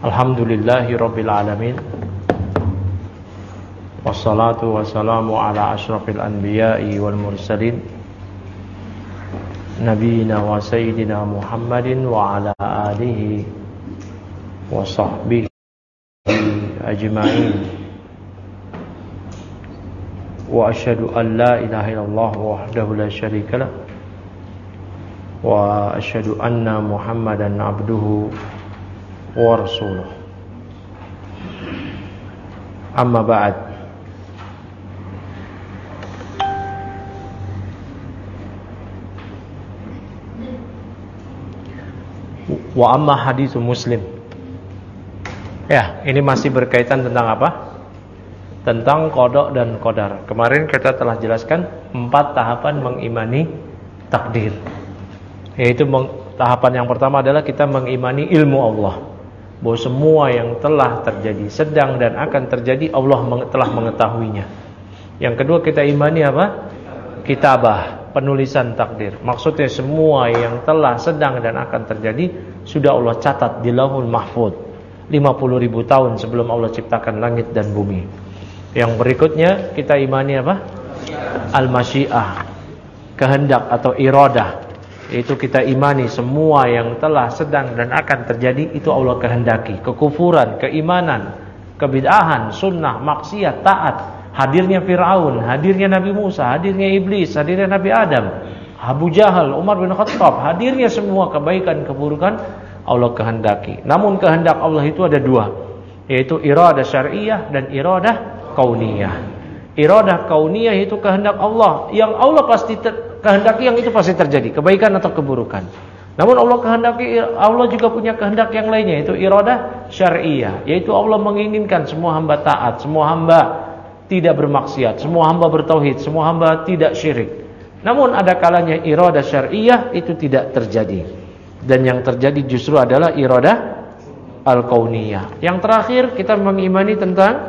Alhamdulillahi Rabbil Alamin. Wassalatu wassalamu ala ashrafil anbiya'i wal mursalin Nabiina wa sayyidina Muhammadin wa ala alihi wa sahbihi ajma'in. Wa asyhadu an la ilaha illallah wahdahu la syarika lah wa asyhadu anna Muhammadan abduhu wa rasuluh. Amma ba'd. Wa amma hadithu Muslim. Ya, ini masih berkaitan tentang apa? Tentang qada dan qadar. Kemarin kita telah jelaskan 4 tahapan mengimani takdir. Yaitu tahapan yang pertama adalah kita mengimani ilmu Allah, bahwa semua yang telah terjadi, sedang dan akan terjadi Allah telah mengetahuinya. Yang kedua kita imani apa? Kitabah, penulisan takdir. Maksudnya semua yang telah, sedang dan akan terjadi sudah Allah catat di Lauhul Mahfuz 50.000 tahun sebelum Allah ciptakan langit dan bumi. Yang berikutnya kita imani apa? Al-masyiah, kehendak atau iradah. Yaitu kita imani semua yang telah, sedang dan akan terjadi itu Allah kehendaki. Kekufuran, keimanan, kebid'ahan, sunnah, maksiat, taat, hadirnya Fir'aun, hadirnya Nabi Musa, hadirnya Iblis, hadirnya Nabi Adam, Abu Jahal, Umar bin Khattab, hadirnya semua kebaikan, keburukan Allah kehendaki. Namun kehendak Allah itu ada 2, yaitu iradah syar'iyah dan iradah kauniyah. Iradah kauniyah itu kehendak Allah, yang Allah pasti kehendaki, yang itu pasti terjadi, kebaikan atau keburukan. Namun Allah kehendaki, Allah juga punya kehendak yang lainnya, yaitu iradah syar'iyah, yaitu Allah menginginkan semua hamba taat, semua hamba tidak bermaksiat, semua hamba bertauhid, semua hamba tidak syirik. Namun ada kalanya iradah syar'iyah itu tidak terjadi, dan yang terjadi justru adalah iradah al-kauniyah. Yang terakhir kita mengimani tentang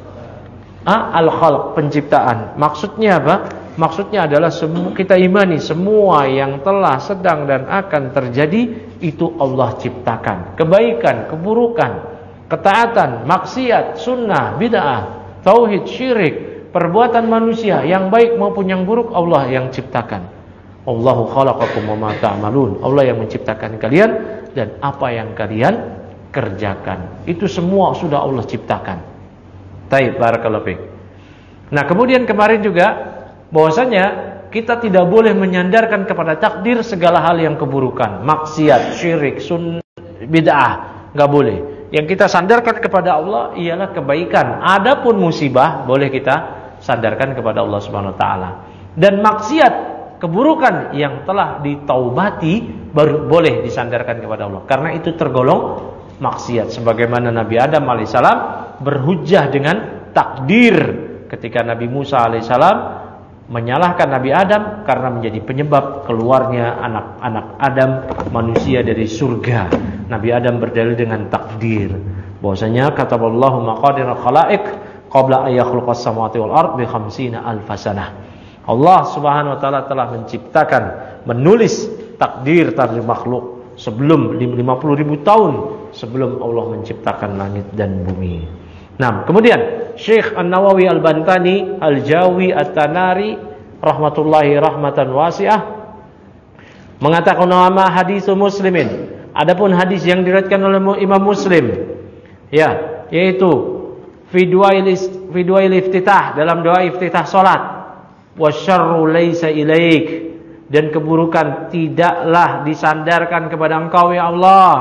al-khalq, penciptaan. Maksudnya apa? Maksudnya adalah kita imani semua yang telah, sedang dan akan terjadi itu Allah ciptakan. Kebaikan, keburukan, ketaatan, maksiat, sunnah, bid'ah, tauhid, syirik, perbuatan manusia yang baik maupun yang buruk Allah yang ciptakan. Allahu khalaqakum wa ma ta'malun. Allah yang menciptakan kalian dan apa yang kalian kerjakan. Itu semua sudah Allah ciptakan. Taib, barakallahu fiik. Nah, kemudian kemarin juga bahwasanya kita tidak boleh menyandarkan kepada takdir segala hal yang keburukan, maksiat, syirik, sunnah, bid'ah, enggak boleh. Yang kita sandarkan kepada Allah ialah kebaikan. Adapun musibah boleh kita sandarkan kepada Allah Subhanahu wa taala. Dan maksiat, keburukan yang telah ditaubati baru boleh disandarkan kepada Allah. Karena itu tergolong maksiat, sebagaimana Nabi Adam alaihissalam berhujjah dengan takdir ketika Nabi Musa alaihissalam menyalahkan Nabi Adam karena menjadi penyebab keluarnya anak-anak Adam, manusia, dari surga. Nabi Adam berdalil dengan takdir, bahwasanya kataballahu maqadir al-khalaiq qabla an yakhluqas samawati wal ard bi 50,000 sanah. Allah Subhanahu wa taala telah menciptakan, menulis takdir makhluk sebelum 50.000 tahun sebelum Allah menciptakan langit dan bumi. Nah, kemudian Syekh An-Nawawi Al-Bantani Al-Jawi At-Tanari rahmatullahi rahmatan wasi'ah mengatakan nama hadis Muslimin. Adapun hadis yang diriwayatkan oleh Imam Muslim, ya, yaitu fi du'ail iftitah, dalam doa iftitah salat, wasyarru laisa ilaik, dan keburukan tidaklah disandarkan kepada Engkau ya Allah.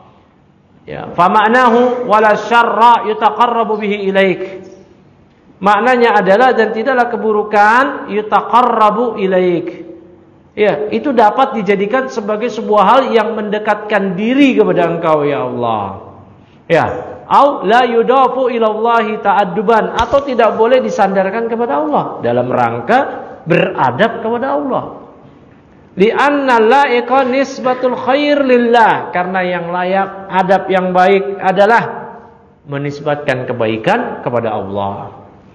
Ya, fa ma'nahu wala syarra yutaqarrabu bihi ilaik. Maknanya adalah dan tidaklah keburukan yutaqarrabu ilaik. Ya, itu dapat dijadikan sebagai sebuah hal yang mendekatkan diri kepada Engkau ya Allah. Ya, au la yudafu ilallahi ta'adduban, atau tidak boleh disandarkan kepada Allah dalam rangka beradab kepada Allah. Li'anna la'iqa nisbatul khair lillah, karena yang layak, adab yang baik adalah menisbatkan kebaikan kepada Allah.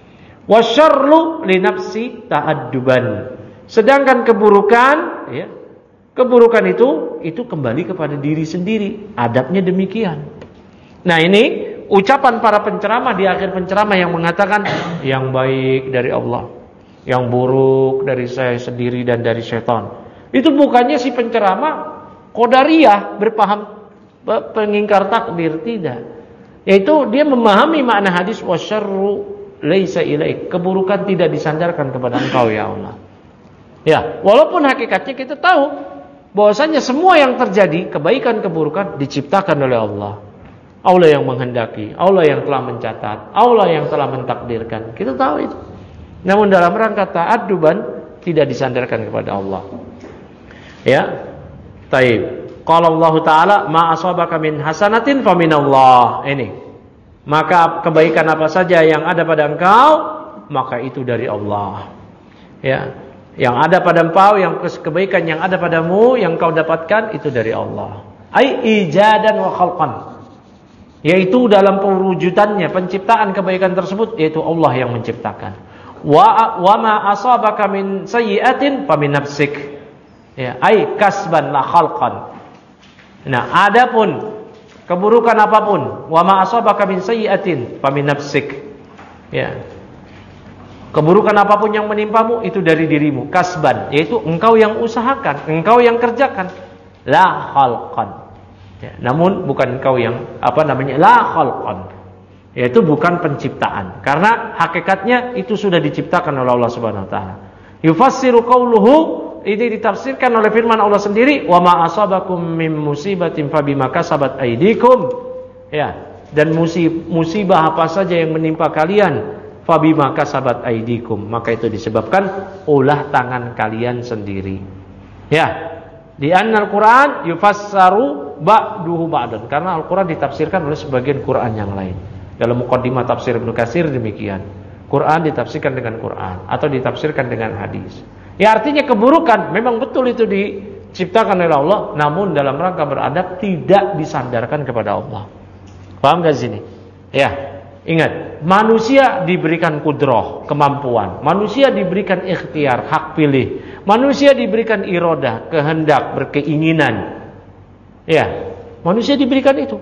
Wasyarru li nafsi ta'adduban, sedangkan keburukan, ya, keburukan itu kembali kepada diri sendiri, adabnya demikian. Nah, ini ucapan para penceramah di akhir penceramah yang mengatakan yang baik dari Allah, yang buruk dari saya sendiri dan dari syaitan. Itu bukannya si penceramah qadariyah, berpaham pengingkar takdir, tidak. Yaitu dia memahami makna hadis wasyarru laisa ilaik, keburukan tidak disandarkan kepada engkau ya Allah. Ya, walaupun hakikatnya kita tahu bahwasanya semua yang terjadi, kebaikan keburukan diciptakan oleh Allah. Allah yang menghendaki, Allah yang telah mencatat, Allah yang telah mentakdirkan. Kita tahu itu. Namun dalam rangka ta'adduban tidak disandarkan kepada Allah. Ya. Taib. Qala Allah Ta'ala ma asabaka min hasanatin fa minallah. Ini. Maka kebaikan apa saja yang ada pada engkau, maka itu dari Allah. Ya. Yang ada pada engkau, yang kebaikan yang ada padamu, yang kau dapatkan itu dari Allah. Ai ijadan wa khalqan. Yaitu dalam pewujudannya, penciptaan kebaikan tersebut yaitu Allah yang menciptakan. Wa ma asabaka min sayyi'atin fa min nafsik. Ya, ai kasban la khalqan. Nah, adapun keburukan apapun, wa ma asabaka min sayyi'atin fa min nafsik. Ya. Keburukan apapun yang menimpamu itu dari dirimu, kasban, yaitu engkau yang usahakan, engkau yang kerjakan. La khalqan. Ya, namun bukan engkau yang la khalqan. Yaitu bukan penciptaan. Karena hakikatnya itu sudah diciptakan oleh Allah Subhanahu wa taala. Yufassiru qauluhu, ini ditafsirkan oleh firman Allah sendiri, wa ma asabakum min musibatin fabima kasabat aydikum. Ya, dan musibah apa saja yang menimpa kalian, fabima kasabat aydikum, maka itu disebabkan ulah tangan kalian sendiri. Ya. Di annal Quran yufassaru ba'duhu ba'dan, karena Al-Quran ditafsirkan oleh sebagian Quran yang lain. Dalam muqaddimah tafsir Ibnu Katsir demikian. Quran ditafsirkan dengan Quran atau ditafsirkan dengan hadis. Ya, artinya keburukan memang betul itu diciptakan oleh Allah, namun dalam rangka beradab tidak disandarkan kepada Allah. Paham enggak sini? Ya. Ingat, manusia diberikan kudrah, kemampuan. Manusia diberikan ikhtiar, hak pilih. Manusia diberikan iradah, kehendak, berkeinginan. Ya, manusia diberikan itu.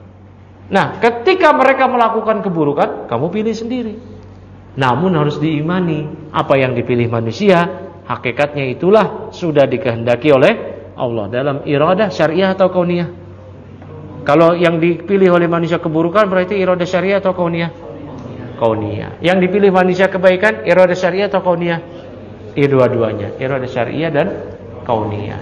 Nah, ketika mereka melakukan keburukan, kamu pilih sendiri. Namun harus diimani, apa yang dipilih manusia, hakikatnya itulah sudah dikehendaki oleh Allah dalam iradah syariah atau kauniyah. Kalau yang dipilih oleh manusia keburukan berarti iradah syariah atau kauniyah? Kauniyah. Yang dipilih manusia kebaikan, iradah syariah atau kauniyah? Dua-duanya, iradah syariah dan kauniyah.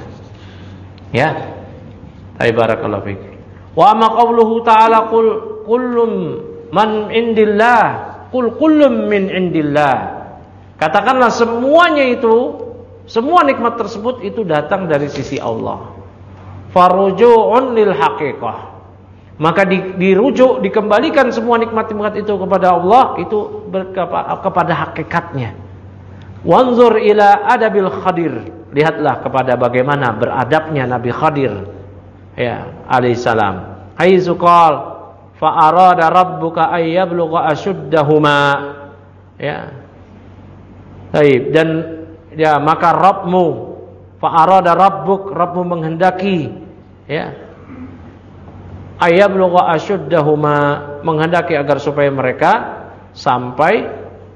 Ya. Barakallahu fiik. Wa amma qauluhu ta'ala qul kullum man indillah, qul kullum min indillah. Katakanlah semuanya itu, semua nikmat tersebut itu datang dari sisi Allah. Faruju'un lil haqiqah. Maka dirujuk, dikembalikan semua nikmat-nikmat itu kepada Allah, itu kepada hakikatnya. Wanzur ila adabil Khadir. Lihatlah kepada bagaimana beradabnya Nabi Khadir, ya, alaihissalam. Haizu qala fa arada rabbuka ay yablugha ashuddahuma. Ya. Baik, dan ya maka Rabbmu, fa arada Rabbmu menghendaki, ya, ayablugha ashuddahuma, menghendaki agar supaya mereka sampai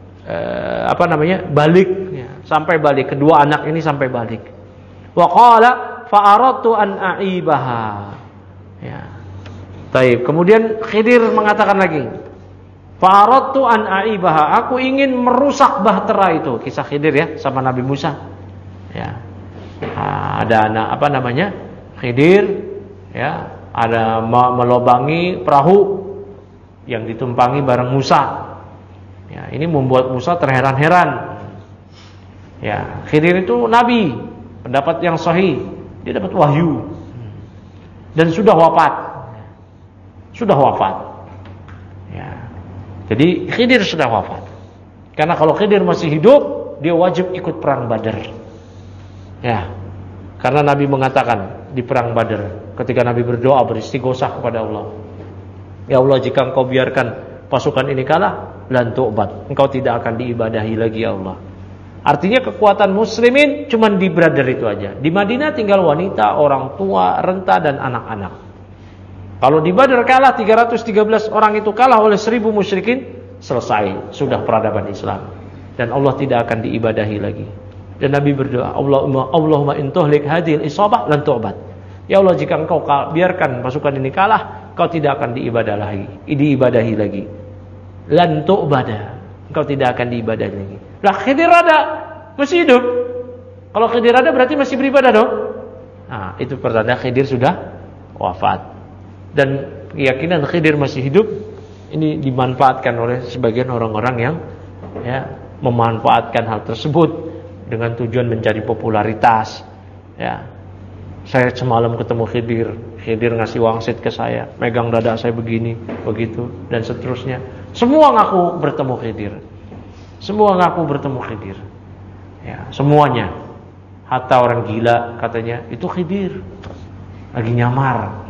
balik, ya, sampai balik, kedua anak ini sampai balik. Wa qala fa aradtu an aibaha. Ya. Baik, kemudian Khidir mengatakan lagi, fa aradtu an aibaha, aku ingin merusak bahtera itu. Kisah Khidir ya sama Nabi Musa. Ya. Ada anak Khidir, ya, ada melobangi perahu yang ditumpangi bareng Musa. Ya, ini membuat Musa terheran-heran. Ya, Khidir itu nabi, pendapat yang sahih, dia dapat wahyu dan sudah wafat. Sudah wafat. Ya. Jadi Khidir sudah wafat. Karena kalau Khidir masih hidup, dia wajib ikut perang Badar. Ya. Karena Nabi mengatakan di perang Badar, ketika Nabi berdoa beristighosah kepada Allah, ya Allah, jika Engkau biarkan pasukan ini kalah, lan tu'bad, Engkau tidak akan diibadahi lagi ya Allah. Artinya kekuatan muslimin cuma di Badar itu aja. Di Madinah tinggal wanita, orang tua, renta dan anak-anak. Kalau di Badar kalah 313 orang itu kalah oleh 1000 musyrikin, selesai, sudah peradaban Islam. Dan Allah tidak akan diibadahi lagi. Dan Nabi berdoa, Allahumma in tuhlik hadhil isabah lan tu'bad. Ya Allah, jika engkau biarkan pasukan ini kalah, kau tidak akan diibadahi lagi. Lan tu'bada. Engkau tidak akan diibadahi lagi. Lah Khidir ada, masih hidup. Kalau Khidir ada berarti masih beribadah dong. Nah, itu pertanda Khidir sudah wafat. Dan keyakinan Khidir masih hidup ini dimanfaatkan oleh sebagian orang-orang yang memanfaatkan hal tersebut dengan tujuan mencari popularitas. Ya, saya semalam ketemu Khidir ngasih wangsit ke saya, megang dada saya begini, begitu, dan seterusnya. Semua ngaku bertemu Khidir. Ya, semuanya. Hatta orang gila katanya itu Khidir lagi nyamar.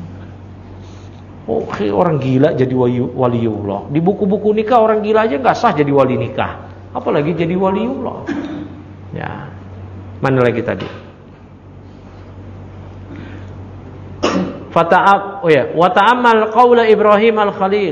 Orang gila jadi waliullah. Di buku-buku nikah orang gila aja nggak sah jadi wali nikah, apalagi jadi waliullah. Ya, mana lagi tadi? Wa ta'ammal qaula Ibrahim al-Khalil.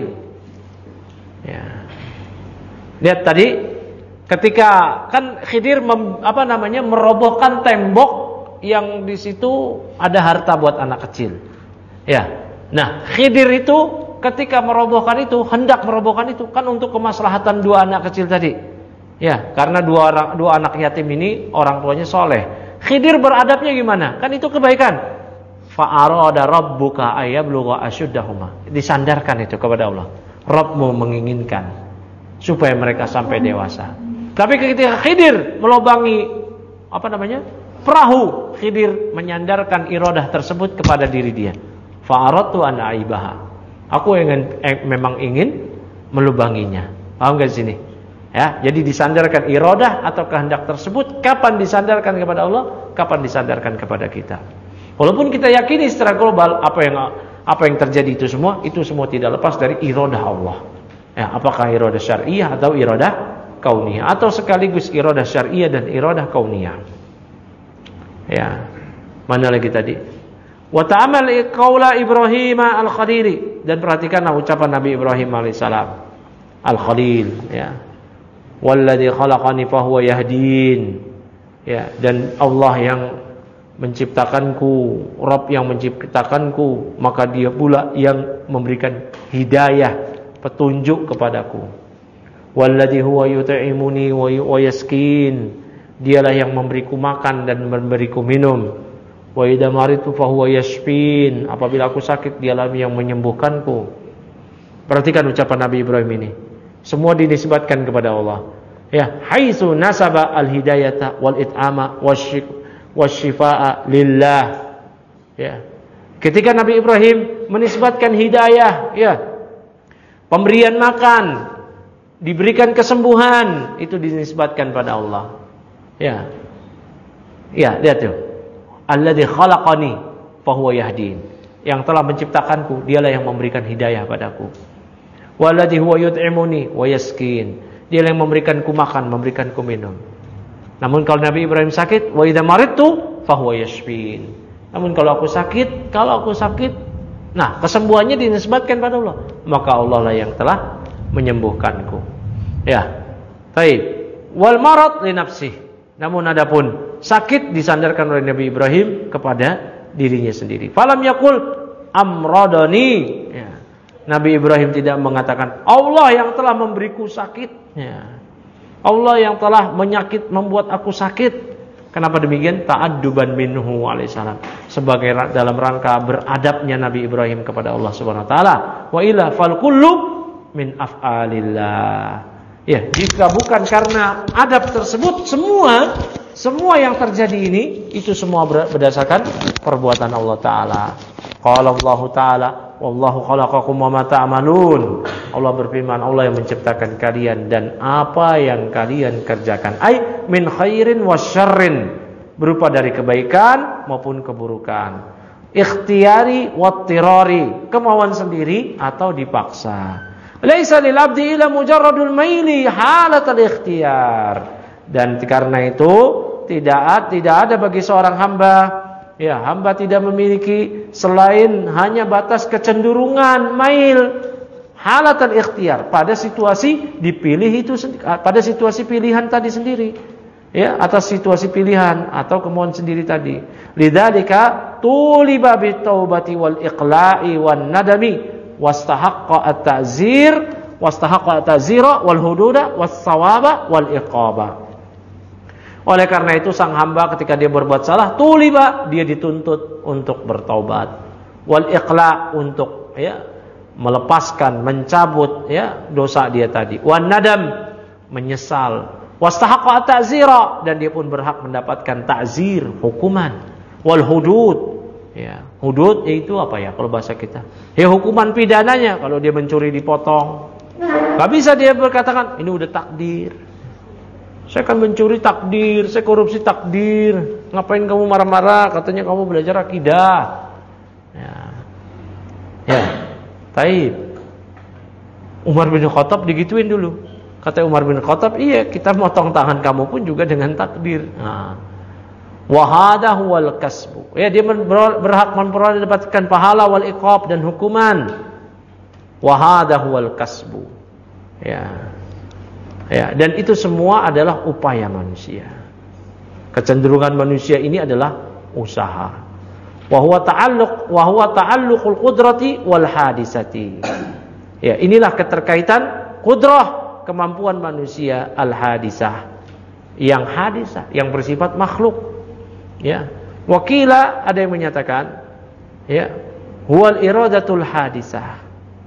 Ya. Lihat tadi ketika kan Khidir merobohkan tembok yang di situ ada harta buat anak kecil. Ya. Nah, Khidir itu ketika hendak merobohkan itu kan untuk kemaslahatan dua anak kecil tadi. Ya, karena dua anak yatim ini orang tuanya soleh. Khidir beradabnya gimana? Kan itu kebaikan. Fa'arada rabbuka ayablugha ashuddahuma. Disandarkan itu kepada Allah. Rabbmu menginginkan supaya mereka sampai dewasa. Tapi ketika Khidir melobangi perahu, Khidir menyandarkan iradah tersebut kepada diri dia. Fa'aradtu an aibaha. Aku memang ingin melubanginya. Paham enggak di sini? Ya, jadi disandarkan iradah atau kehendak tersebut kapan disandarkan kepada Allah, kapan disandarkan kepada kita. Walaupun kita yakini secara global apa yang terjadi itu semua tidak lepas dari iradah Allah. Ya, apakah iradah syar'iyyah atau iradah kauniyah atau sekaligus iradah syar'iyyah dan iradah kauniyah. Ya. Mana lagi tadi? Wa ta'amal qaula Ibrahim al-Khalil, dan perhatikanlah ucapan Nabi Ibrahim alaihissalam al-Khalil, ya. Walladzi khalaqani fahuwa yahdin. Ya, dan Allah yang menciptakanku, Rabb yang menciptakanku, maka Dia pula yang memberikan hidayah, petunjuk kepadaku. Walladzi huwa yut'imuni wa yaskin. Dialah yang memberiku makan dan memberiku minum. Wa idza maritu fahuwa yashfin. Apabila aku sakit, Dialah yang menyembuhkanku. Perhatikan ucapan Nabi Ibrahim ini. Semua dinisbatkan kepada Allah. Ya, haitsu nasaba al-hidayata wal it'ama wasyifaa lillah. Ya. Ketika Nabi Ibrahim menisbatkan hidayah, ya, pemberian makan, diberikan kesembuhan, itu dinisbatkan pada Allah. Ya. Ya, lihat tuh. Alladzi khalaqani fahuwa yahdin. Yang telah menciptakanku, Dialah yang memberikan hidayah padaku. Walladzi huwa yut'imuni wa yaskin. Dialah yang memberikanku makan, memberikanku minum. Namun kalau Nabi Ibrahim sakit, wa idza maridtu fahuwa yashfin. Namun kalau aku sakit, nah, kesembuhannya dinisbatkan pada Allah. Maka Allah lah yang telah menyembuhkanku. Ya. Baik. Wal marad li nafsihi. Namun adapun sakit disandarkan oleh Nabi Ibrahim kepada dirinya sendiri. Falam yaqul amradani. Ya. Nabi Ibrahim tidak mengatakan Allah yang telah memberiku sakit. Ya. Allah yang telah membuat aku sakit. Kenapa demikian? Ta'adduban minhu alaihissalam. Sebagai dalam rangka beradabnya Nabi Ibrahim kepada Allah Subhanahu wa taala. Wa illa fal kullu min af'alillah. Ya, jika bukan karena adab tersebut, semua yang terjadi ini itu semua berdasarkan perbuatan Allah taala. Qala Allah taala, wallahu khalaqakum wama ta'malun. Allah berfirman, Allah yang menciptakan kalian dan apa yang kalian kerjakan. Ai min khairin wasyarrin, berupa dari kebaikan maupun keburukan. Ikhtiyari wattirari, kemauan sendiri atau dipaksa. Laisa lil abdi illa mujarradul maili halatal ikhtiyar. Dan karena itu tidak ada bagi seorang hamba Ya, hamba tidak memiliki selain hanya batas kecenderungan, mail, halatan ikhtiar pada situasi dipilih itu, pada situasi pilihan tadi sendiri. Ya, atas situasi pilihan atau kemauan sendiri tadi. Lidzalika tuliba bitaubati wal iqla'i wan nadami wastahaqqa at-ta'zir wastahaqqa at-ta'zira wal hududa was sawaba wal iqaba. Oleh karena itu sang hamba ketika dia berbuat salah, tuliba, dia dituntut untuk bertaubat. Wal iqla, untuk melepaskan, mencabut dosa dia tadi. Wan nadam, menyesal. Wastahaqqa ta'zira, dan dia pun berhak mendapatkan ta'zir, hukuman. Wal hudud. Hudud yaitu apa ya kalau bahasa kita? Hukuman pidananya kalau dia mencuri dipotong. Enggak bisa dia berkatakan ini udah takdir. Saya kan mencuri takdir, saya korupsi takdir. Ngapain kamu marah-marah? Katanya kamu belajar akidah. Taib. Umar bin Khattab digituin dulu. Kata Umar bin Khattab, iya kita motong tangan kamu pun juga dengan takdir. Wahada huwal kasbu. Dia berhak mendapatkan pahala wal iqab dan hukuman. Wahada huwal kasbu. Dan itu semua adalah upaya manusia. Kecenderungan manusia ini adalah usaha. Wa huwa ta'alluqul qudrati wal hadisati. Inilah keterkaitan qudrah, kemampuan manusia, al hadisah, yang bersifat makhluk. Wakila, ada yang menyatakan huwal iradatul hadisah.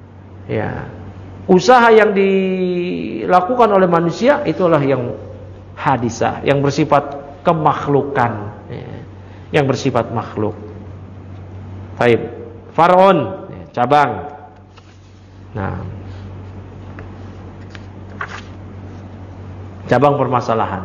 Usaha yang dilakukan oleh manusia itulah yang hadisah, yang bersifat kemakhlukan, yang bersifat makhluk. Baik, far'un, cabang. Cabang permasalahan.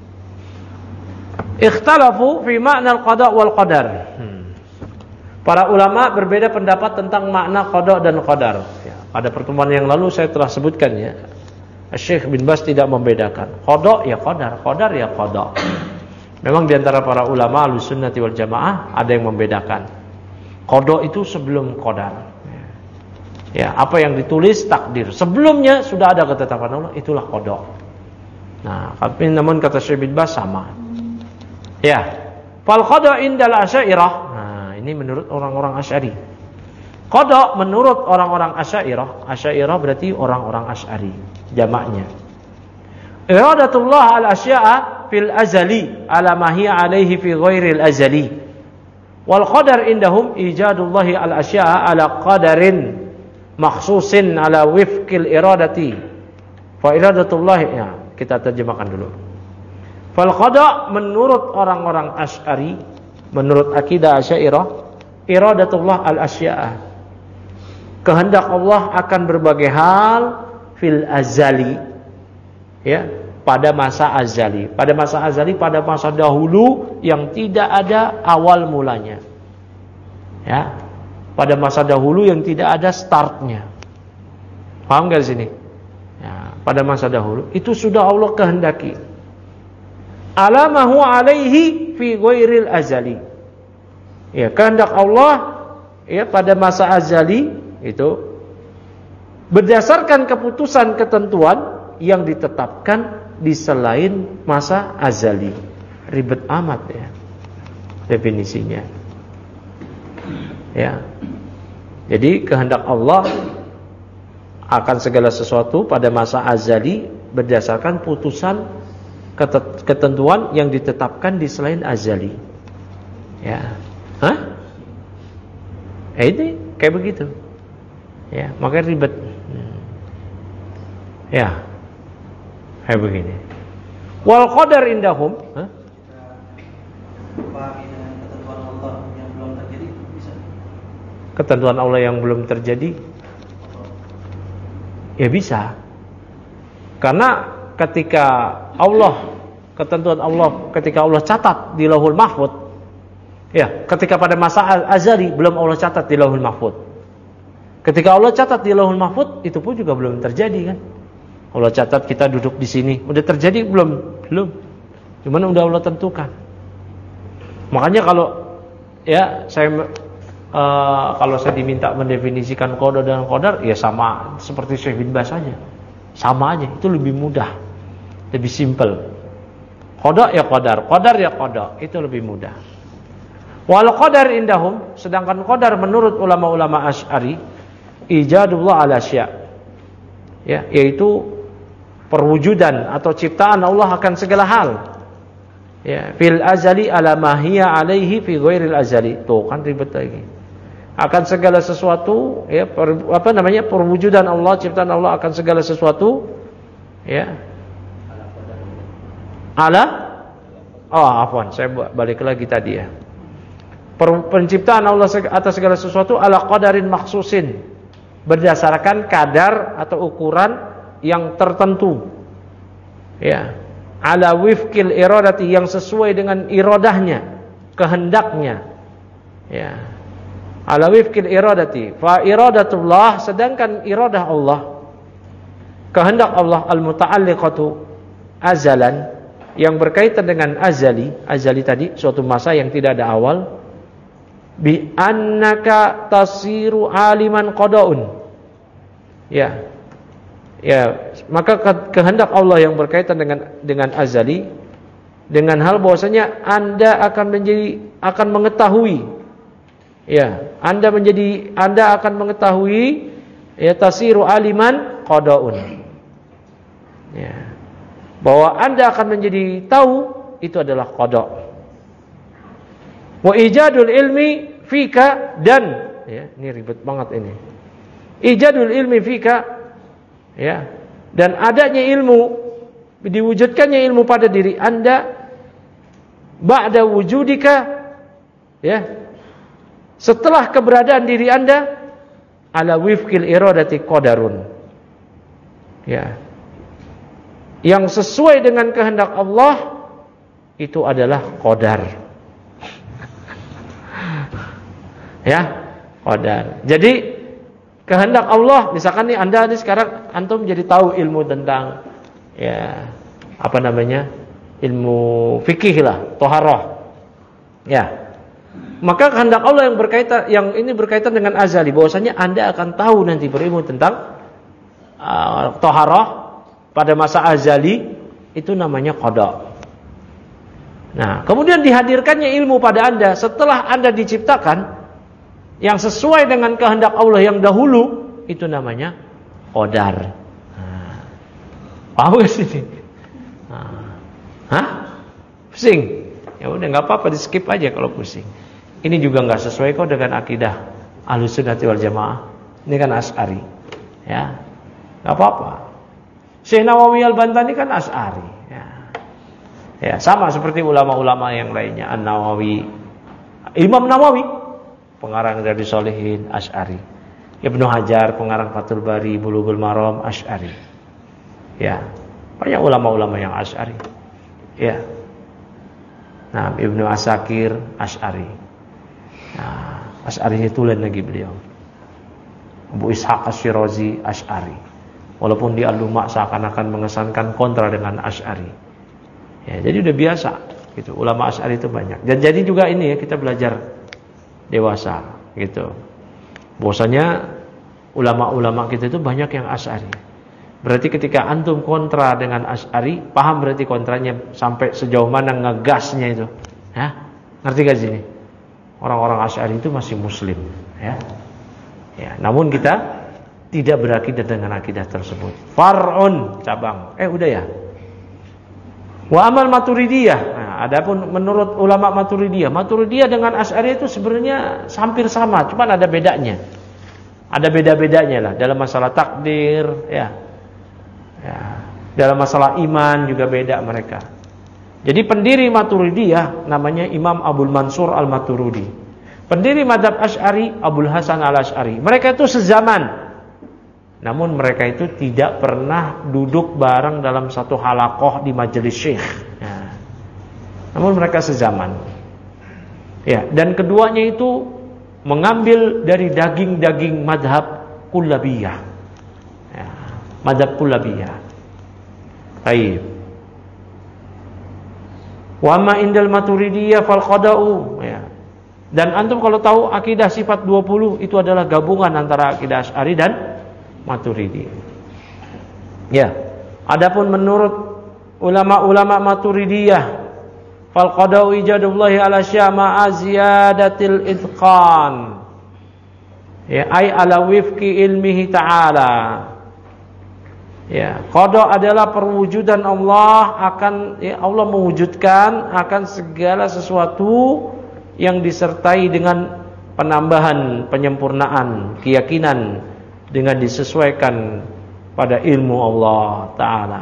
Ikhtalafu fi makna al-qada' wal qadar. Para ulama berbeda pendapat tentang makna qada dan qadar. Pada pertemuan yang lalu saya telah sebutkan Syekh bin Baz tidak membedakan. Qada ya qadar, qadar ya qada. Memang di antara para ulama Ahlussunnati wal Jamaah ada yang membedakan. Qada itu sebelum qadar. Apa yang ditulis takdir. Sebelumnya sudah ada ketetapan Allah, itulah qada. Tapi namun kata Syekh bin Baz sama. Fal qada indal asy'ariyah. Ini menurut orang-orang Asy'ari. Qada menurut orang-orang Asy'ariyah berarti orang-orang Asy'ari, jamaknya. Iradatullah al-asya'a fil azali ala ma hiya alaihi fi ghairil azali. Wal qadar indahum ijadullahi al-asya'a ala qadarin makhsusin ala wifqil iradati. Fa iradatullah, kita terjemahkan dulu. Fal qada menurut orang-orang Asy'ari, menurut akidah Asy'ariyah, iradatullah al-asya'a, kehendak Allah akan berbagai hal fil azali, pada masa azali. Pada masa azali, pada masa dahulu yang tidak ada awal mulanya. Pada masa dahulu yang tidak ada startnya. Paham enggak di sini? Pada masa dahulu itu sudah Allah kehendaki. Alamahu alaihi fi ghairil azali. Kehendak Allah pada masa azali itu berdasarkan keputusan ketentuan yang ditetapkan di selain masa azali. Ribet amat definisinya. Jadi kehendak Allah akan segala sesuatu pada masa azali berdasarkan putusan ketentuan yang ditetapkan di selain azali. Ini kayak begitu. Makanya ribet. Kayak begini. Wal qadar indahum, ketentuan Allah yang belum terjadi bisa. Karena ketika ketentuan Allah ketika Allah catat di Lauhul Mahfuz, ketika pada masa azali belum Allah catat di Lauhul Mahfuz. Ketika Allah catat di Lauhul Mahfuz, itu pun juga belum terjadi kan? Allah catat kita duduk di sini, udah terjadi belum? Belum. Cuman udah Allah tentukan. Makanya kalau ya saya kalau saya diminta mendefinisikan qada dan qadar, ya sama seperti Syekh bin Baz saja. Sama aja, itu lebih mudah. Lebih simple. Qada ya qadar, qadar ya qada, itu lebih mudah. Wal qadar indahum, sedangkan qadar menurut ulama-ulama Asy'ari ijadullah ala asya'. Ya, yaitu perwujudan atau ciptaan Allah akan segala hal. Ya, fil azali ala ma hiya alaihi fi ghairil azali. Tuh kan ribet lagi. Akan segala sesuatu, ya, perwujudan Allah, ciptaan Allah akan segala sesuatu, ya. Saya balik lagi tadi ya. Penciptaan Allah atas segala sesuatu ala qadarin makhsusin, berdasarkan kadar atau ukuran yang tertentu. Ya. Ala wifqil iradati, yang sesuai dengan iradahnya, kehendaknya. Ya. Ala wifqil iradati. Fa iradatullah, sedangkan iradah Allah, kehendak Allah al-muta'alliqatu azalan, yang berkaitan dengan azali tadi, suatu masa yang tidak ada awal, bi annaka tasiru aliman qadaun. Ya. Ya, maka kehendak Allah yang berkaitan dengan azali, dengan hal bahwasanya Anda akan mengetahui. Ya, Anda akan mengetahui, ya, tasiru aliman qadaun. Ya. Bahwa Anda akan menjadi tahu itu adalah qada. Wa ijadul ilmi fika, dan ya, ini ribet banget ini. Ijadul ilmi fika, ya, dan adanya ilmu, diwujudkannya ilmu pada diri Anda ba'da wujudika, ya, setelah keberadaan diri Anda, ala wifqil iradati qadarun. Ya. Yang sesuai dengan kehendak Allah itu adalah qadar. Ya, qadar. Jadi kehendak Allah, misalkan nih Anda sekarang antum jadi tahu ilmu tentang, ya, ilmu fikih lah, thaharah. Ya. Maka kehendak Allah yang ini berkaitan dengan azali, bahwasanya Anda akan tahu nanti berilmu tentang thaharah pada masa azali, itu namanya qada. Nah, kemudian dihadirkannya ilmu pada Anda setelah Anda diciptakan, yang sesuai dengan kehendak Allah yang dahulu, itu namanya qadar. Paham gak sih? Pusing? Ya udah, nggak apa-apa, di skip aja kalau pusing. Ini juga nggak sesuai kok dengan akidah Ahlussunnah wal Jamaah. Ini kan Asy'ari, ya, nggak apa-apa. Syekh Nawawi Al-Bantani kan Asy'ari, ya. Ya, sama seperti ulama-ulama yang lainnya. An-Nawawi, Imam Nawawi, pengarang dari Sholihin, Asy'ari. Ibnu Hajar, pengarang Fathul Bari, Bulughul Maram, Asy'ari. Ya, banyak ulama-ulama yang Asy'ari. Ya. Nah, Ibnu Asakir, Asy'ari. Nah, Asy'ari itu lain lagi beliau. Abu Ishaq Asy-Syirazi, Asy'ari. Walaupun di Al-Lumah seakan-akan mengesankan kontra dengan Asy'ari. Ya, jadi udah biasa gitu. Ulama Asy'ari itu banyak. Dan jadi juga ini ya, kita belajar dewasa gitu. Bahwasanya ulama-ulama kita itu banyak yang Asy'ari. Berarti ketika antum kontra dengan Asy'ari, paham berarti kontranya sampai sejauh mana ngegasnya itu. Ya? Ngerti gak sini? Orang-orang Asy'ari itu masih muslim, ya. Ya, namun kita tidak berakidah dengan akidah tersebut. Far'un, cabang. Udah ya. Wa amal Maturidiyah. Nah, adapun menurut ulama Maturidiyah dengan Asy'ari itu sebenarnya hampir sama, cuma ada bedanya. Ada beda-bedanya lah dalam masalah takdir, ya. Ya. Dalam masalah iman juga beda mereka. Jadi pendiri Maturidiyah namanya Imam Abul Mansur Al-Maturidi. Pendiri mazhab Asy'ari Abul Hasan Al-Asy'ari. Mereka itu sezaman. Namun mereka itu tidak pernah duduk bareng dalam satu halaqah di majelis syekh. Ya. Namun mereka sezaman. Ya, dan keduanya itu mengambil dari daging-daging madhab Kullabiyah. Ya, madhab Kullabiyah. Baik. Wa ma indal Maturidiyah fal qada'u. Ya. Dan antum kalau tahu akidah sifat 20 itu adalah gabungan antara akidah Asy'ari dan Maturidi. Ya. Adapun menurut ulama-ulama Maturidiyah, fal qada'u ijadullahi ala syama aziyadatil itqan. Ya, ay ala wifqi ilmihi ta'ala. Ya, qada adalah perwujudan Allah akan Allah mewujudkan akan segala sesuatu yang disertai dengan penambahan, penyempurnaan, keyakinan dengan disesuaikan pada ilmu Allah Ta'ala.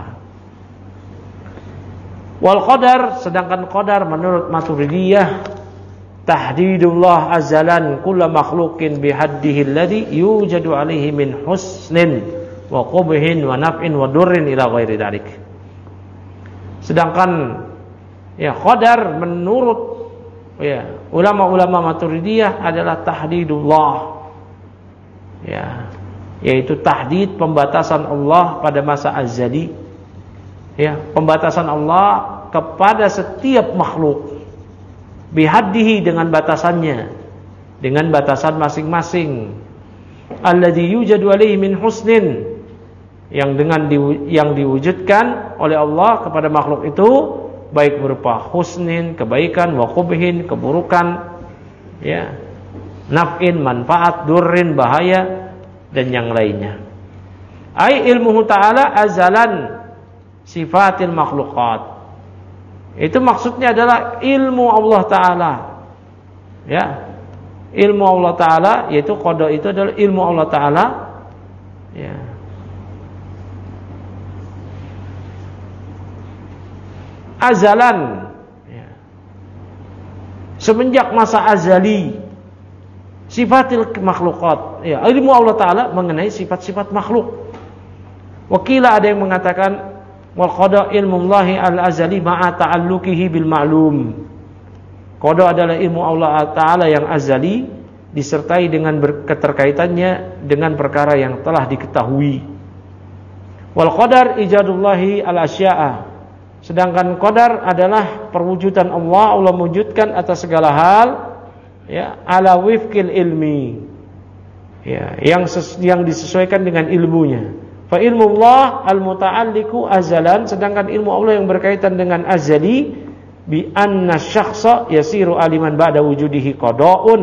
Wal qadar, sedangkan qadar menurut Maturidiyah, tahdidullah azalan kulla makhluqin bihaddihi alladhi yujadu alaihi min husnin wa qubhin wa naf'in wa durrin ila ghairi dzalik. Sedangkan qadar menurut ulama-ulama Maturidiyah adalah tahdidullah, yaitu tahdid, pembatasan Allah pada masa azali, pembatasan Allah kepada setiap makhluk, bihaddihi dengan batasannya, dengan batasan masing-masing, alladzi yujadu alaihi min husnin, yang diwujudkan oleh Allah kepada makhluk itu baik berupa husnin, kebaikan, wa qubhin, keburukan, naf'in, manfaat, durrin, bahaya, dan yang lainnya. Ai ilmuhu ta'ala azalan sifatil makhluqat. Itu maksudnya adalah ilmu Allah Ta'ala. Ilmu Allah Ta'ala, yaitu qada itu adalah ilmu Allah Ta'ala. Azalan, semenjak masa azali, sifatil makhluqat, ilmu Allah Ta'ala mengenai sifat-sifat makhluk. Wakila ada yang mengatakan wal qada ilmullahi al-azali ma'a ta'alluqihi bil ma'lum. Qada adalah ilmu Allah Ta'ala yang azali disertai dengan keterkaitannya dengan perkara yang telah diketahui. Wal qadar ijadullahi al-asya'a. Sedangkan qadar adalah perwujudan Allah mewujudkan atas segala hal, ala wifqil ilmi, yang disesuaikan dengan ilmunya. Fa ilmullah al-muta'alliqu azalan, sedangkan ilmu Allah yang berkaitan dengan azali, bi anna syakhsa yasiru aliman ba'da wujudihi qada'un.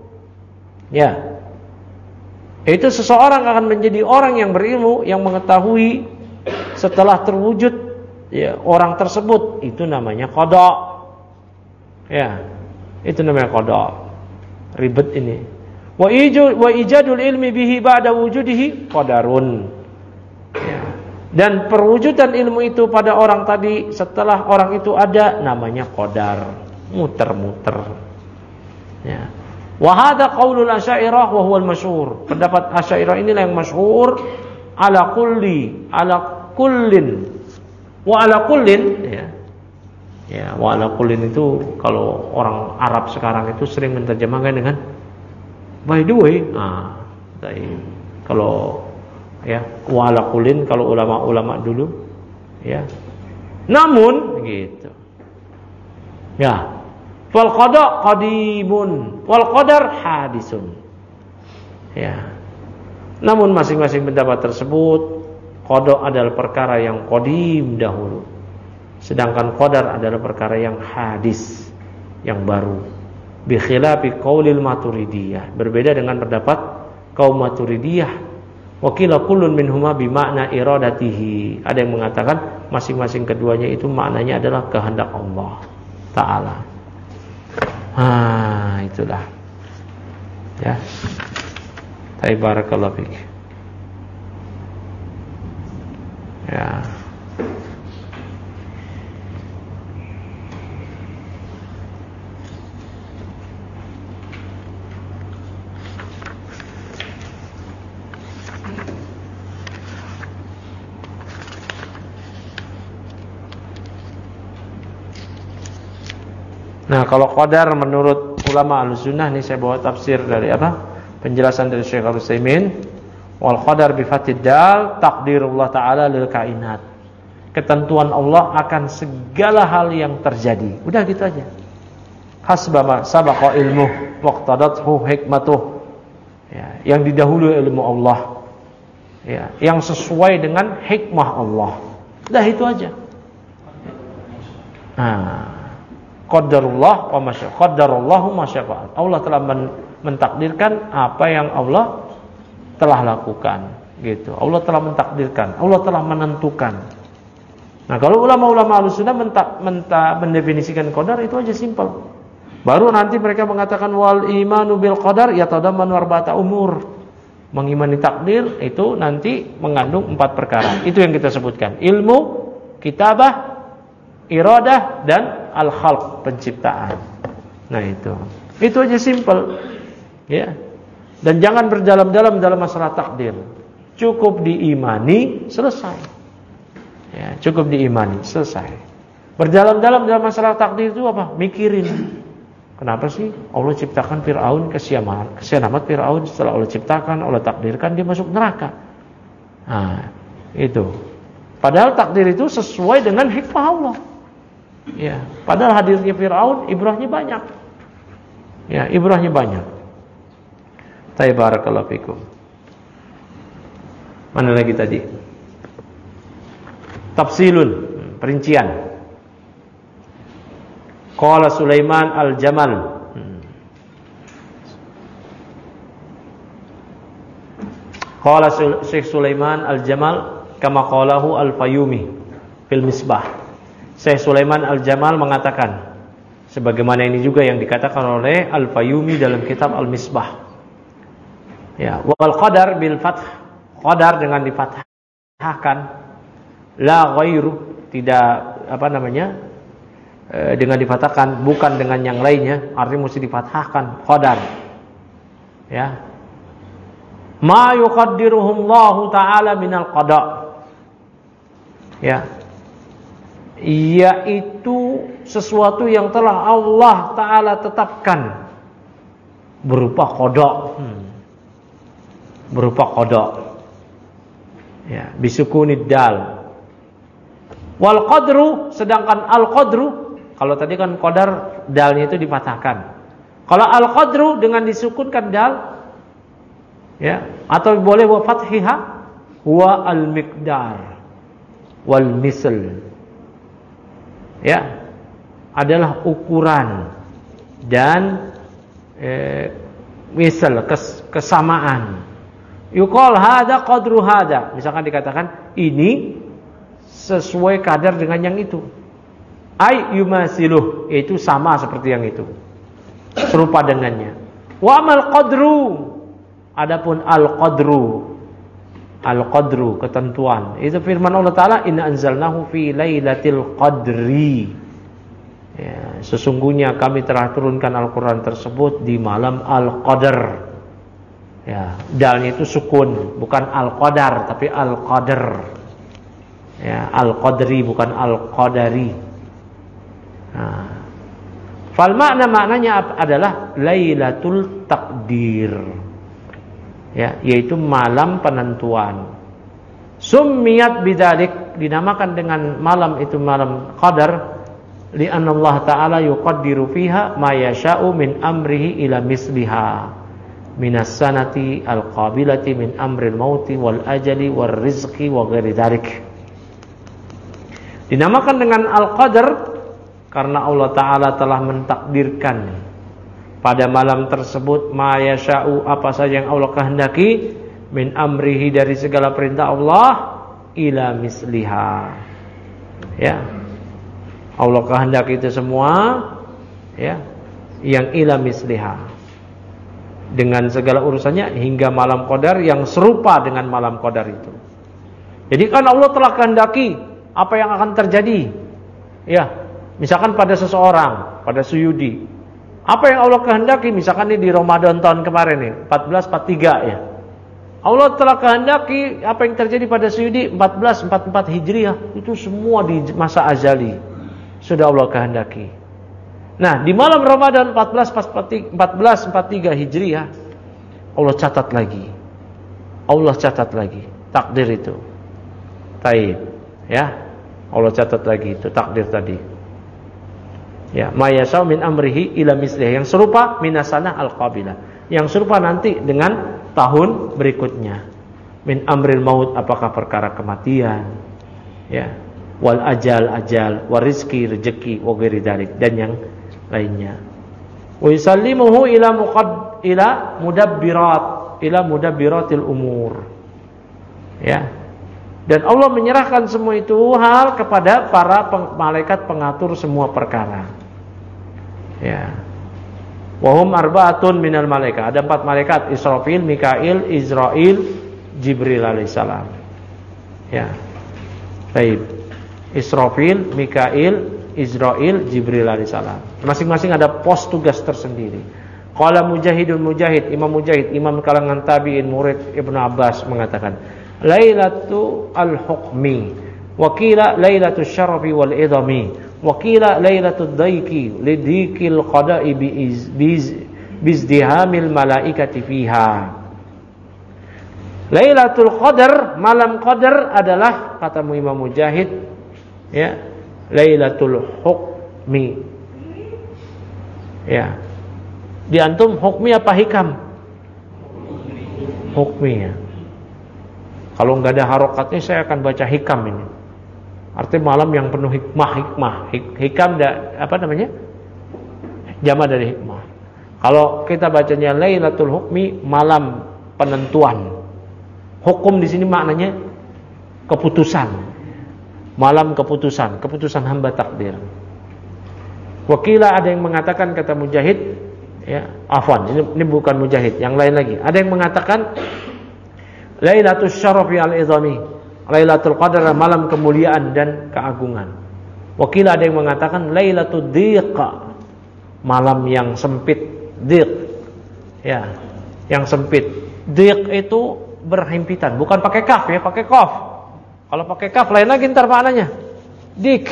Itu seseorang akan menjadi orang yang berilmu, yang mengetahui setelah terwujud orang tersebut, itu namanya qada. Itu namanya qada. Ribet ini. Wa ijadul ilmi bihi ba'da wujudihi qadarun. Dan perwujudan ilmu itu pada orang tadi setelah orang itu ada namanya qadar. Muter-muter. Wa hadza qaulul asy'ariyah wa huwa al-masyhur. Pendapat Asy'ariyah inilah yang masyhur, ala kullin wa ala kullin, wa ala kullin itu kalau orang Arab sekarang itu sering menerjemahkan dengan by the way. Kalau wa ala kullin kalau ulama-ulama dulu, namun gitu. Fal qada qadimun wal qadar hadisun. Namun masing-masing pendapat tersebut, qada adalah perkara yang qadim dahulu, sedangkan qadar adalah perkara yang hadis, yang baru. Bi khilafi qaulil Maturidiyah, berbeda dengan pendapat kaum Maturidiyah. Wa qila kullun minhuma bi makna iradatihi. Ada yang mengatakan masing-masing keduanya itu maknanya adalah kehendak Allah Ta'ala. Itulah. Barakallahu fiik. Nah, kalau qadar menurut ulama Ahlussunnah, ini saya bawa tafsir dari penjelasan dari Syekh Al-Utsaimin. Wal qadar bi fathid dal taqdirullah ta'ala lil kainat. Ketentuan Allah akan segala hal yang terjadi. Udah gitu aja. Hasba sabaqa ilmu. waqtadathu hikmatuh. Ya, yang didahului ilmu Allah. Ya, yang sesuai dengan hikmah Allah. Dah itu aja. Qadarullah wa masya qadarullahu ma syaa. Allah telah mentakdirkan apa yang Allah telah lakukan, gitu. Allah telah mentakdirkan, Allah telah menentukan. Nah, kalau ulama-ulama Ahlussunnah mendefinisikan qadar itu aja simpel. Baru nanti mereka mengatakan wal imanu bil qadar yatadammanu arba'ata umur. Mengimani takdir itu nanti mengandung 4 perkara. Itu yang kita sebutkan. Ilmu, kitabah, iradah, dan al-khalq, penciptaan. Nah, itu aja simpel. Ya. Dan jangan berdalam-dalam dalam masalah takdir. Cukup diimani, selesai. Ya, cukup diimani, selesai. Berdalam-dalam dalam masalah takdir itu apa? Mikirin. Kenapa sih Allah ciptakan Fir'aun, kesian amat Fir'aun, setelah Allah ciptakan, Allah takdirkan dia masuk neraka. Nah, itu. Padahal takdir itu sesuai dengan hikmah Allah. Ya, padahal hadirnya Fir'aun ibrahnya banyak. Ya, ibrahnya banyak. Barakallahu fikum. Mana lagi tadi? Tafsilun, perincian. Qala Sulaiman al-Jamal. Qala Syekh Sulaiman al-Jamal kama qalahu al-Fayyumi fil Misbah. Syekh Sulaiman al-Jamal mengatakan sebagaimana ini juga yang dikatakan oleh al-Fayyumi dalam kitab al-Misbah. Ya, wal qadar bil fath. Qadar dengan difathahkan, la ghairu, tidak dengan difathahkan, bukan dengan yang lainnya, artinya mesti difathahkan qadar. Ya. Ma yuqaddiruhullahu ta'ala minal qada. Ya. Yaitu sesuatu yang telah Allah Ta'ala tetapkan berupa qada. Berupa qada. Ya, bisukunid dal. Wal qadru, sedangkan al qadru, kalau tadi kan qadar dalnya itu dipatahkan. Kalau al qadru dengan disukunkan dal, ya, atau boleh wa fathiha, huwa al miqdar wal misl. Ya, adalah ukuran dan misal, kesamaan. Yuqal hada qadru hada. Misalkan dikatakan ini sesuai kadar dengan yang itu. Ay yumasiluh, yaitu sama seperti yang itu. Serupa dengannya. Wa amal qadru. Adapun al-qadru. Al-qadru, ketentuan. Itu firman Allah Ta'ala, inna anzalnahu fi lailatul qadri. Ya, sesungguhnya kami telah turunkan Al-Quran tersebut di malam Al-Qadar. Ya, dalnya itu sukun, bukan al-qadar tapi al-qadar. Ya, al-qadri bukan al-qadari. Nah, fal maknanya adalah Lailatul Takdir. Ya, yaitu malam penentuan. Summiyat bidzalik, dinamakan dengan malam itu malam qadar, li'anna Allah Ta'ala yuqaddiru fiha ma yasha'u min amrihi ila misliha. Minas sanati al-qabilati min amril mauti wal ajali wal rizqi wa ghairi dzalik. Dinamakan dengan al-qadar karena Allah Ta'ala telah mentakdirkan pada malam tersebut ma yasha'u, apa saja yang Allah kehendaki, min amrihi, dari segala perintah Allah, ila misliha. Ya, Allah kehendaki itu semua, ya, yang ila misliha, dengan segala urusannya hingga malam qadar yang serupa dengan malam qadar itu. Jadi kan Allah telah kehendaki apa yang akan terjadi. Ya, misalkan pada seseorang, pada Suyudi, apa yang Allah kehendaki, misalkan ini di Ramadan tahun kemarin nih, 1443 ya. Allah telah kehendaki apa yang terjadi pada Suyudi 1444 Hijriah, itu semua di masa azali sudah Allah kehendaki. Nah, di malam Ramadan 1443 Hijriah, Allah catat lagi. Allah catat lagi takdir itu. Taib, ya. Allah catat lagi itu takdir tadi. Ya, ma yasau min amrihi ila mislih, yang serupa minasana al-qabilah, yang serupa nanti dengan tahun berikutnya. Min amril maut, apakah perkara kematian, ya, wal ajal, wa rizki, rezeki, wa ghairi dzalik, dan yang lainnya. Wa yusallimuhu ila mudabbiratil umur. Ya. Dan Allah menyerahkan semua itu hal kepada para malaikat pengatur semua perkara. Ya. Wahum arba'atun minal malaikat. Ada 4 malaikat, Israfil, Mikail, Izrail, Jibril alaihissalam. Ya. Baik. Israfil, Mikail, Izrail, Jibril alaihissalam. Masing-masing ada pos tugas tersendiri. Qala Mujahid, Imam Mujahid, imam kalangan tabi'in, murid Ibnu Abbas mengatakan, Lailatul al-hukmi, wa qila lailatul syarafi wal idami, wa qila lailatul daiki lidikil qada'i bizdihamil malaikati fiha. Lailatul Qadar, malam Qadar adalah, kata Imam Mujahid, ya, Lailatul Hukmi. Ya. Di antum hukmi apa hikam? Hukmi, ya. Kalau enggak ada harokatnya saya akan baca hikam ini. Artinya malam yang penuh hikmah. Hikam apa namanya? Jama dari hikmah. Kalau kita bacanya Lailatul Hukmi, malam penentuan. Hukum di sini maknanya keputusan. Malam keputusan hamba takdir. Wakila, ada yang mengatakan, kata Mujahid, ya, afwan, ini bukan Mujahid, yang lain lagi. Ada yang mengatakan Lailatul Syarafi al-Izami, Lailatul Qadar, malam kemuliaan dan keagungan. Wakila, ada yang mengatakan Lailatul Dhiqa, malam yang sempit. Dhiq, ya, yang sempit. Dhiq itu berhimpitan, bukan pakai kaf, ya, pakai qaf. Kalau pakai kaf lain lagi ntar maknanya. Dik.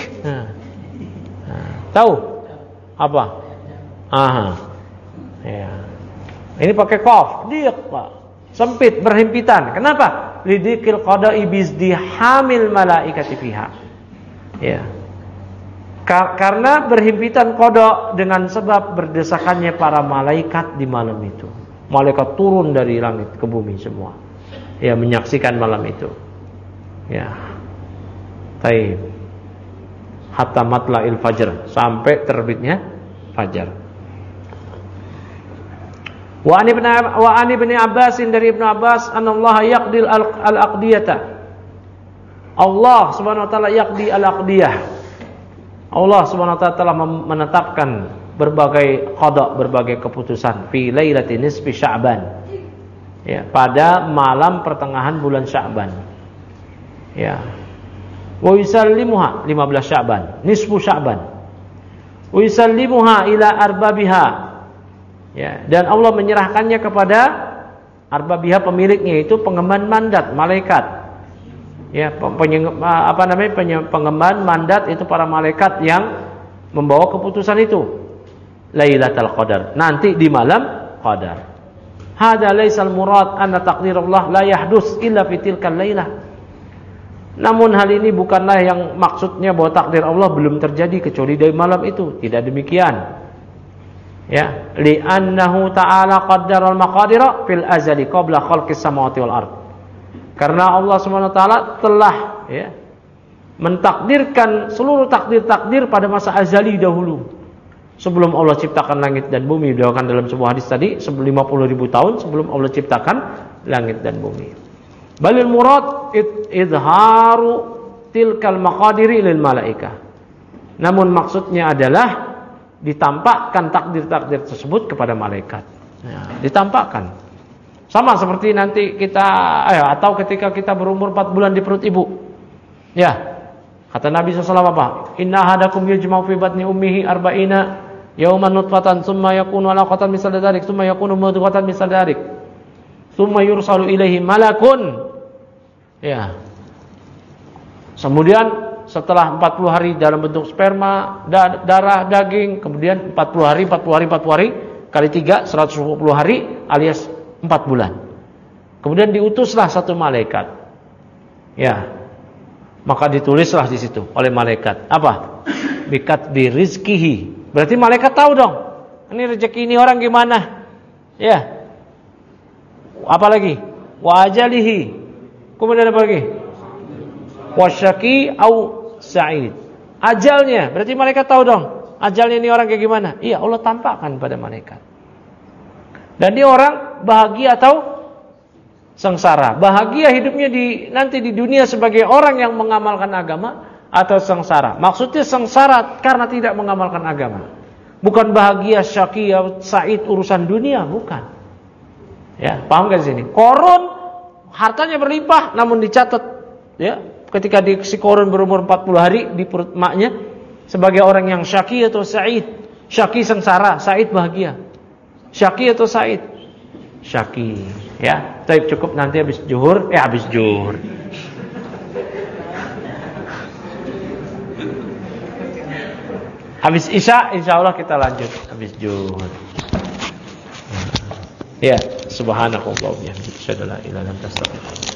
Tahu apa? Aha. Ya. Ini pakai qaf, dhiq, Pak. Sempit, berhimpitan. Kenapa? Lidikil qada'i bizdihamil malaikati fiha. Ya. Karena berhimpitan qada dengan sebab berdesakannya para malaikat di malam itu. Malaikat turun dari langit ke bumi semua. Ya, menyaksikan malam itu. Ya. Taib. Hatta matla'il fajr, sampai terbitnya fajar. Wa an ibni Abbas, dari Ibnu Abbas, anallaha yaqdil al-aqdiyata. Allah Subhanahu wa taala yaqdi al-aqdiyah. Allah Subhanahu wa taala telah menetapkan berbagai qada, berbagai keputusan fi lailati nisfi Sya'ban. Ya, pada malam pertengahan bulan Sya'ban. Ya. Wa yusallimuha 15 Sya'ban, nisfu Sya'ban. Wa yusallimuha ila arbabiha. Ya, dan Allah menyerahkannya kepada arbabiha, pemiliknya itu pengemban mandat, malaikat. Ya, pengemban mandat itu para malaikat yang membawa keputusan itu. Lailatul Qadar, nanti di malam Qadar. Hada laisal murad anna taqdirullah la yahdus illa fi tilkal lailah. Namun hal ini bukanlah yang maksudnya bahwa takdir Allah belum terjadi kecuali dari malam itu. Tidak demikian. Ya, li'annahu ta'ala qaddara al-maqadira fil azali qabla khalqis samawati wal ard. Karena Allah Subhanahu wa taala telah, ya, mentakdirkan seluruh takdir-takdir pada masa azali dahulu. Sebelum Allah ciptakan langit dan bumi, dikatakan dalam sebuah hadis tadi, 50.000 tahun sebelum Allah ciptakan langit dan bumi. Balil murad idharu tilkal maqadiri lil malaikah. Namun maksudnya adalah ditampakkan takdir-takdir tersebut kepada malaikat. Ya, ditampakkan. Sama seperti nanti kita atau ketika kita berumur 4 bulan di perut ibu. Ya. Kata Nabi SAW apa? Inna ahadakum yujma'u fi batni ummihi arba'ina yawman nutfatan thumma yakunu 'alaqatan misal dzalik thumma yakunu mudghatan misal dzalik thumma yursalu ilaihi malakun. Ya. Kemudian setelah 40 hari dalam bentuk sperma, darah, daging, kemudian 40 hari kali 3 120 hari alias 4 bulan. Kemudian diutuslah satu malaikat. Ya. Maka ditulislah di situ oleh malaikat apa? Bikat di rizkihi, Berarti malaikat tahu dong, ini rezeki ini orang gimana. Ya. Apalagi? Wa ajalihi. Kemudian apa lagi? Wasyaki au sa'id. Ajalnya, berarti malaikat tahu dong. Ajalnya ini orang kayak gimana? Iya, Allah tampakkan pada malaikat. Dan dia orang bahagia atau sengsara. Bahagia hidupnya nanti di dunia sebagai orang yang mengamalkan agama atau sengsara. Maksudnya sengsara karena tidak mengamalkan agama. Bukan bahagia syaki sa'id urusan dunia, bukan. Ya, paham kan sini? Korun hartanya berlimpah namun dicatat ya, ketika si korun berumur 40 hari di perut maknya sebagai orang yang syaki atau sa'id. Syaki sengsara, sa'id bahagia. Syaki atau sa'id? Syaki. Ya, tapi cukup nanti habis zuhur. Habis isya insyaallah kita lanjut habis zuhur. Ya, subhanallah wa bihamdihi, asyhadu an la ilaha illa anta, astaghfiruka.